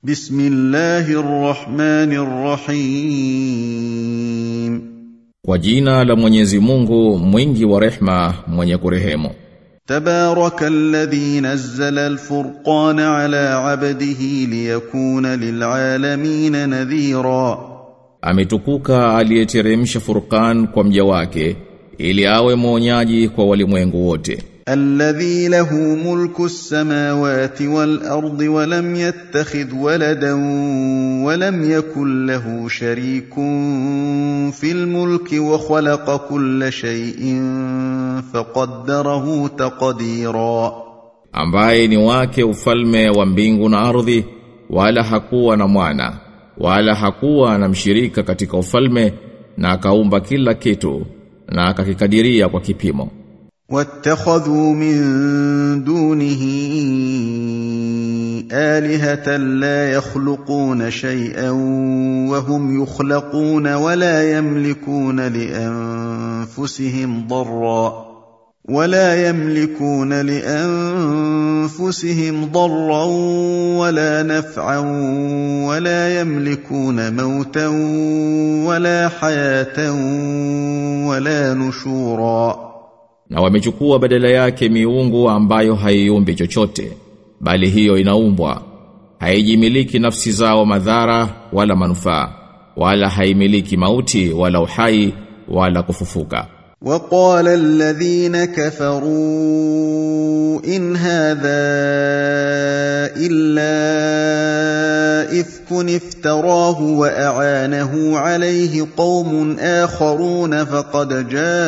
Bismillahirrahmanirrahim. Kwa jina la Mwenyezi Mungu mwingi wa rehma mwenye kurehemu. Tabarakalladhi nazzala al-furqana ala 'abdihi liyakuna lil'alamin nadhira. Ametukuka aliyeteremsha Furqan kwa mja wake ili awe mwonyaji kwa walimwengu wote. Alladhi lahu mulku as-samawati wal-ardi wa lam yattakhidh waladan wa lam yakul lahu sharikun fil mulki wa khalaqa kulla shay'in faqaddarahu taqdira. Ambaye ni wake ufalme wa mbingu na ardhi, wala hakuwa na mwana wala hakuwa na mshirika katika ufalme, na akaumba kila kitu na akakikadiria kwa kipimo. واتخذوا من دونه آلهة لا يخلقون شيئا وهم يخلقون ولا يملكون لأنفسهم ضرا ولا نفعا ولا يملكون موتا ولا حياة ولا نشورا. Na wamechukua badala yake miungu ambayo haiumbi chochote, bali hiyo inaumbwa. Haijimiliki nafsi zao madhara wala manufaa, wala haimiliki mauti wala uhai wala kufufuka. وقال الذين كفروا إن هذا إلا إفك افتراه وأعانه عليه قوم آخرون فقد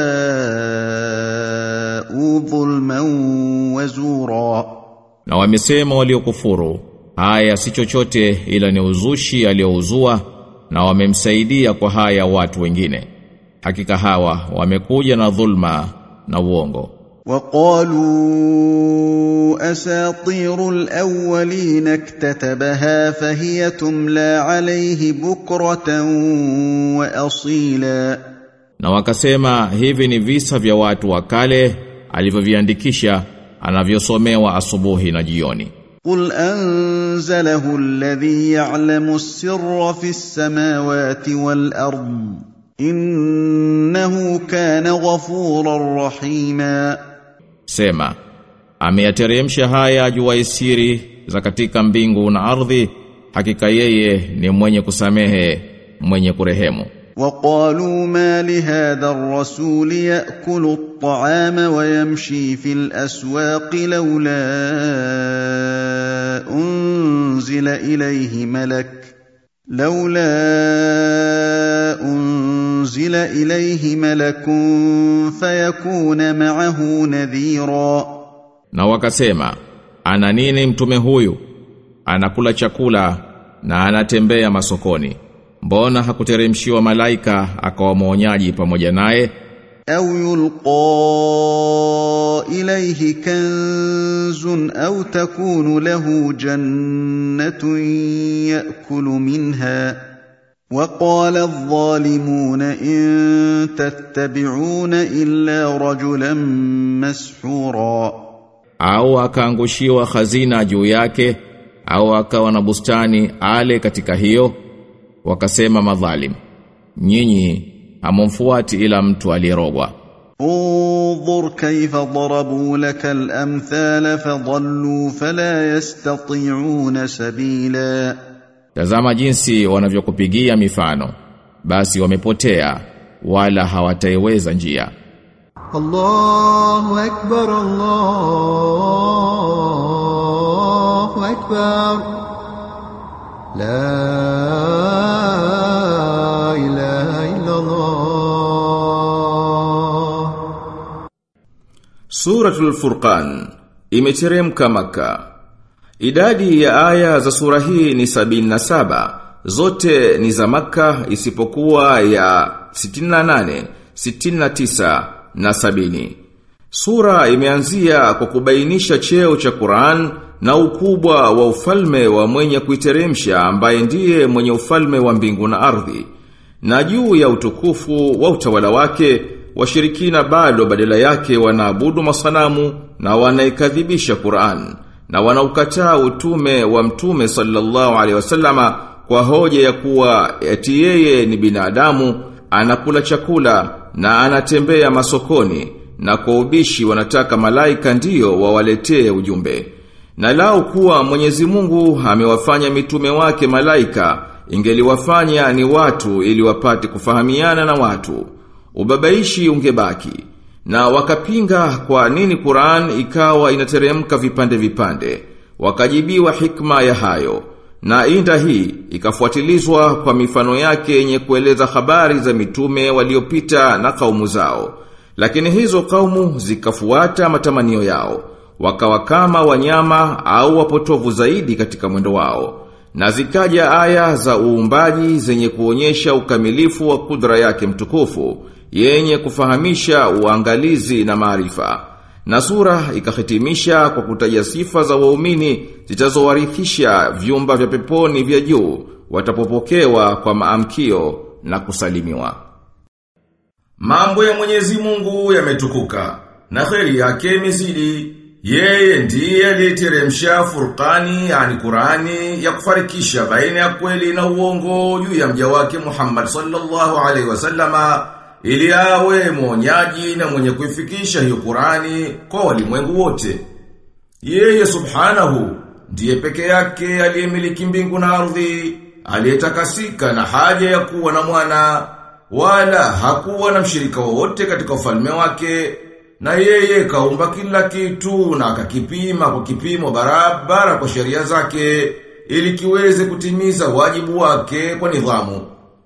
جاءوا ظلما وزورا. Na wamesema waliokufuru, haya si chochote ila ni uzushi aliouzua, na wamemsaidia kwa haya watu wengine. Hakika hawa wamekuja na dhulma na uongo. وقالوا أساطير الأولين اكتتبها فهي تملى عليه بكرة وأصيلا. Na wakasema hivi ni visa vya watu wa kale alivyoviandikisha, anavyosomewa asubuhi na jioni. قل أنزله الذي يعلم السر في السماوات والأرض innahu kana ghafurar rahima. Sema, ameyateremsha haya jua siri za katika mbingu na ardhi, hakika yeye ni mwenye kusamehe mwenye kurehemu. وقالوا ما لهذا الرسول يأكل الطعام ويمشي في الأسواق لولا أنزل إليه ملك فيكون معه نذيرا. Na wakasema, ana nini mtume huyu? Anakula chakula na anatembea masokoni. Mbona hakuteremshiwa malaika akawa mwonyaji pamoja naye? أو يلقى إليه كنز أو تكون له جنة يأكل منها. وقال الظالمون إن تتبعون إلا رجلا مسحورا. Au akaangushiwa khazina juu yake, au akawa na bustani ale katika hiyo. Wakasema madhalim, nyinyi hamumfuati ila mtu aliyerogwa. انظر كيف ضربوا لك الأمثال فضلوا فلا يستطيعون سبيلا. Tazama jinsi wanavyokupigia mifano, basi wamepotea wala hawataiweza njia. Allahu akbar, Allahu akbar. La ilaha illa Allah. Suratul Furqan imeteremka Makka. Idadi ya aya za sura hii ni 77, zote ni za Makka isipokuwa ya 68, 69 na 70. Sura imeanzia kwa kubainisha cheo cha Qur'an na ukubwa wa ufalme wa mwenye kuiteremsha ambaye ndiye mwenye ufalme wa mbingu na ardhi. Na juu ya utukufu wa utawala wake, washirikina bado badala yake wanaabudu masanamu na wanaikadhibisha Qur'an. na wanaukataa utume wa mtume sallallahu alaihi wasallama kwa hoja ya kuwa eti yeye ni binadamu, anakula chakula na anatembea masokoni, na kwa ubishi wanataka malaika ndiyo wawaletee ujumbe. Na lao kuwa Mwenyezi Mungu amewafanya mitume wake malaika, ingeliwafanya ni watu ili wapate kufahamiana na watu, ubabaishi ungebaki. Na wakapinga kwa nini Qur'an ikawa inateremka vipande vipande. Wakajibiwa hikma ya hayo, na inda hii ikafuatilizwa kwa mifano yake yenye kueleza habari za mitume waliopita na kaumu zao. Lakini hizo kaumu zikafuata matamanio yao, wakawa kama wanyama au wapotovu zaidi katika mwendo wao. Na zikaja aya za uumbaji zenye kuonyesha ukamilifu wa kudra yake mtukufu, yenye kufahamisha uangalizi na maarifa. Na sura ikahitimisha kwa kutaja sifa za waumini zitazowarithisha vyumba vya peponi vya juu watapopokewa kwa maamkio na kusalimiwa. Mambo ya Mwenyezi Mungu yametukuka na kheri yake imezidi. Yeye ndiye aliyeteremsha Furqani, yani Qur'ani, ya kufarikisha baina ya kweli na uongo juu ya mja wake Muhammad sallallahu alaihi wasallama, ili awe mwonyaji na mwenye kuifikisha hiyo Qur'ani kwa walimwengu wote. Yeye subhanahu ndiye peke yake aliyemiliki mbingu na ardhi, aliyetakasika na haja ya kuwa na mwana, wala hakuwa na mshirika wowote katika ufalme wake. Na yeye kaumba kila kitu na akakipima kwa kipimo barabara kwa sheria zake, ili kiweze kutimiza wajibu wake kwa nidhamu.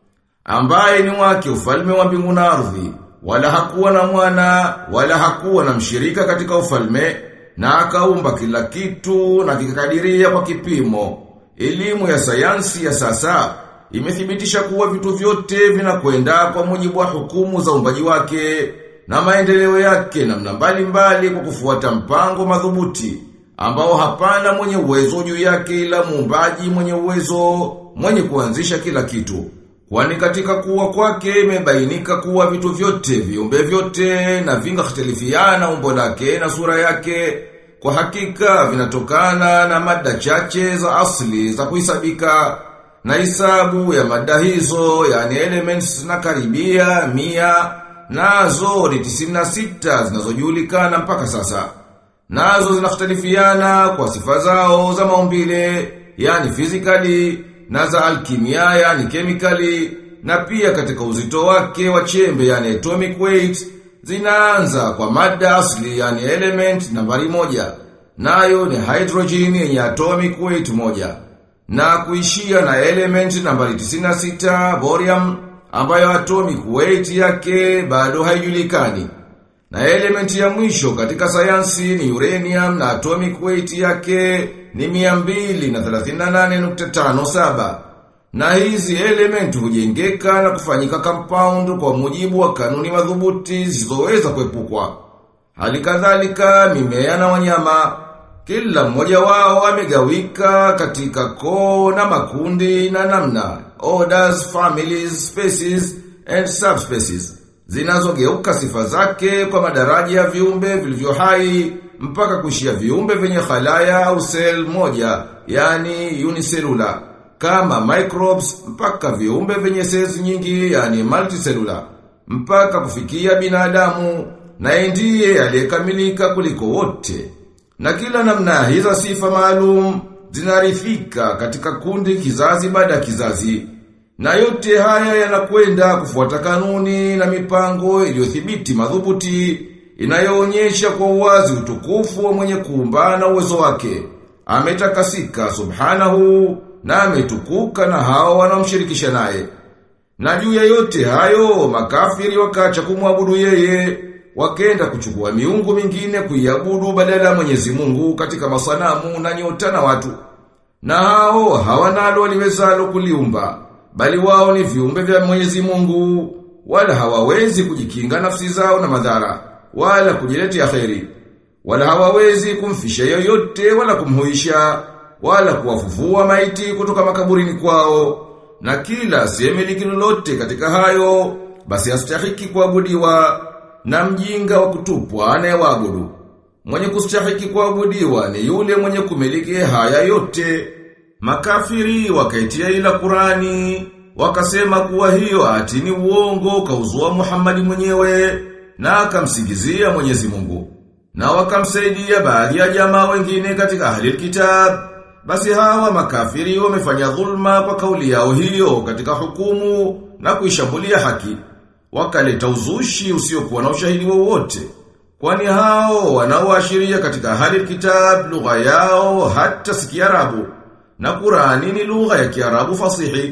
Ambaye ni wake ufalme wa mbingu na ardhi, wala hakuwa na mwana, wala hakuwa na mshirika katika ufalme, na akaumba kila kitu na kikakadiria kwa kipimo. Elimu ya sayansi ya sasa imethibitisha kuwa vitu vyote vinakwenda kwa mujibu wa hukumu za uumbaji wake na maendeleo yake namna mbalimbali kwa kufuata mpango madhubuti ambao hapana mwenye uwezo juu yake ila muumbaji mwenye uwezo, mwenye kuanzisha kila kitu. Kwani katika kuwa kwake imebainika kuwa vitu vyote, viumbe vyote na vingahtilifiana umbo lake na sura yake, kwa hakika vinatokana na mada chache za asli za kuhisabika, na hisabu ya mada hizo, yani elements, na karibia 100, nazo ni 96 zinazojulikana mpaka sasa. Nazo zinakhtalifiana kwa sifa zao za maumbile, yani physically, na za alkimia, yani chemically, na pia katika uzito wake wa chembe, yani atomic weight. Zinaanza kwa mada asli, yani element nambari 1, nayo ni hydrogen yenye atomic weight 1, na kuishia na element nambari 96, borium, ambayo atomic weight yake bado haijulikani. Na element ya mwisho katika sayansi ni uranium, na atomic weight yake ni 238.57. Na hizi element hujengeka na kufanyika compound kwa mujibu wa kanuni madhubuti zisizoweza kuepukwa. Halikadhalika mimea na wanyama, kila mmoja wao amegawika katika koo na makundi na namna, orders, families, species and subspecies, zinazogeuka sifa zake kwa madaraja ya viumbe vilivyo hai mpaka kuishia viumbe vyenye khalaya au cell moja, yani unicellular, kama microbes, mpaka viumbe vyenye cells nyingi, yani multicellular, mpaka kufikia binadamu, na ndiye aliyekamilika kuliko wote. Na kila namna hizo sifa maalum zinarifika katika kundi kizazi baada ya kizazi. Na yote haya yanakwenda kufuata kanuni na mipango iliyothibiti madhubuti, inayoonyesha kwa uwazi utukufu wa mwenye kuumba na uwezo wake. Ametakasika subhanahu, na ametukuka na hao wanaomshirikisha naye. Na juu ya yote hayo makafiri wakaacha kumwabudu yeye, wakenda kuchukua miungu mingine kuiabudu badala ya Mwenyezi Mungu katika masanamu na nyota na watu. Na hao hawanalo waliwezalo kuliumba, bali wao ni viumbe vya Mwenyezi Mungu, wala hawawezi kujikinga nafsi zao na madhara, wala kujiletea kheri, wala hawawezi kumfisha yoyote wala kumhuisha, wala kuwafufua maiti kutoka makaburini kwao. Na kila asiyemiliki lolote katika hayo, basi hastahiki kuabudiwa, na mjinga wa kutupwa anayewaabudu. Mwenye kustahiki kuabudiwa ni yule mwenye kumiliki haya yote. Makafiri wakaitia ila Qurani, wakasema kuwa hiyo ati ni uongo kauzua Muhammad mwenyewe na akamsingizia Mwenyezi Mungu. Na wakamsaidia baadhi ya jamaa wengine katika ahli kitab. Basi hawa makafiri wamefanya dhulma kwa kauli yao hiyo katika hukumu na kuishambulia haki. Wakaleta uzushi usiokuwa na ushahidi wowote. Kwani hao wanaoashiria katika ahli kitab lugha yao hata si Kiarabu, na Qur'ani ni lugha ya Kiarabu fasihi.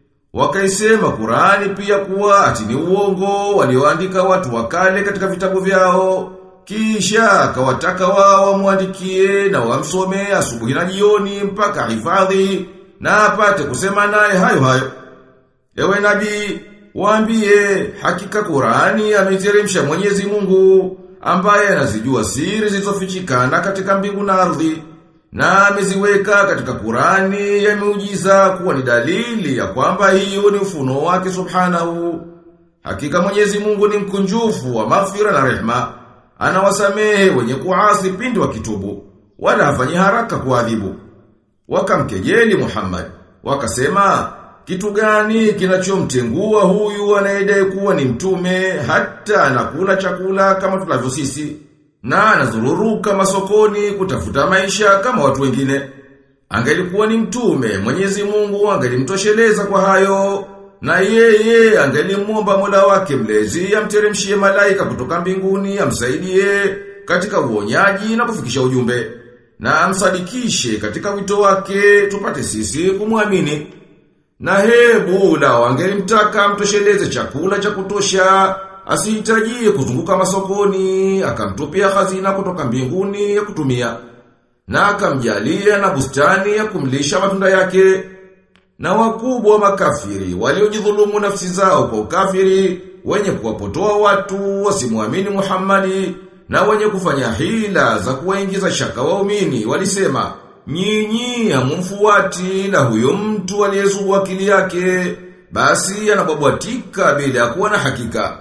Wakaisema Qur'ani pia kuwa ati ni uongo walioandika watu wakale katika vitabu vyao. Kisha akawataka wao wamuandikie na wamsomee asubuhi na jioni mpaka hifadhi na apate kusema naye hayo hayo. Ewe nabii, waambie hakika Qur'ani ameiteremsha Mwenyezi Mungu ambaye anazijua siri zilizofichikana katika mbingu na ardhi, na ameziweka katika Qur'ani ya miujiza kuwa ni dalili ya kwamba hiyo ni ufunuo wake subhanahu. Hakika Mwenyezi Mungu ni mkunjufu wa maghfira na rehema, anawasamehe wenye kuasi pindi wakitubu, wala hafanyi haraka kuadhibu. Wakamkejeli Muhammad, wakasema, kitu gani kinachomtengua huyu anayedai kuwa ni mtume hata anakula chakula kama tunavyo sisi, na anazururuka masokoni kutafuta maisha kama watu wengine? Angelikuwa ni mtume, Mwenyezi Mungu angelimtosheleza kwa hayo, na yeye angelimuomba Mola wake mlezi amteremshie malaika kutoka mbinguni amsaidie katika uonyaji na kufikisha ujumbe, na amsadikishe katika wito wake tupate sisi kumwamini. Na hebu la wangelimtaka mtosheleze chakula cha kutosha, asihitaji kuzunguka masokoni, akamtupia hazina kutoka mbinguni ya kutumia, na akamjalia na bustani ya kumlisha matunda yake. Na wakubwa makafiri waliojidhulumu nafsi zao kwa ukafiri, wenye kuwapotoa watu wasimuamini Muhammadi, na wenye kufanya hila za kuwaingiza shaka waumini, walisema, nyinyi hamumfuati na huyo mtu aliyezua akili yake, basi anabwabwatika bila ya kuwa na hakika.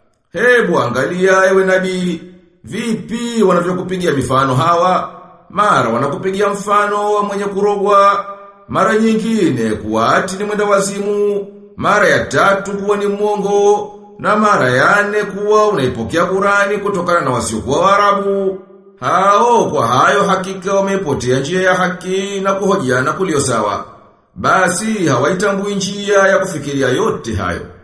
Hebu angalia ewe nabii, vipi wanavyokupigia mifano hawa? Mara wanakupigia mfano wa mwenye kurogwa, mara nyingine kuwa ati ni mwenda wazimu, mara ya tatu kuwa ni mwongo, na mara ya nne kuwa unaipokea Qur'ani kutokana na wasiokuwa Waarabu. Hao kwa hayo hakika wamepotea njia ya haki na kuhojiana kulio sawa. Basi hawaitambui njia ya kufikiria yote hayo.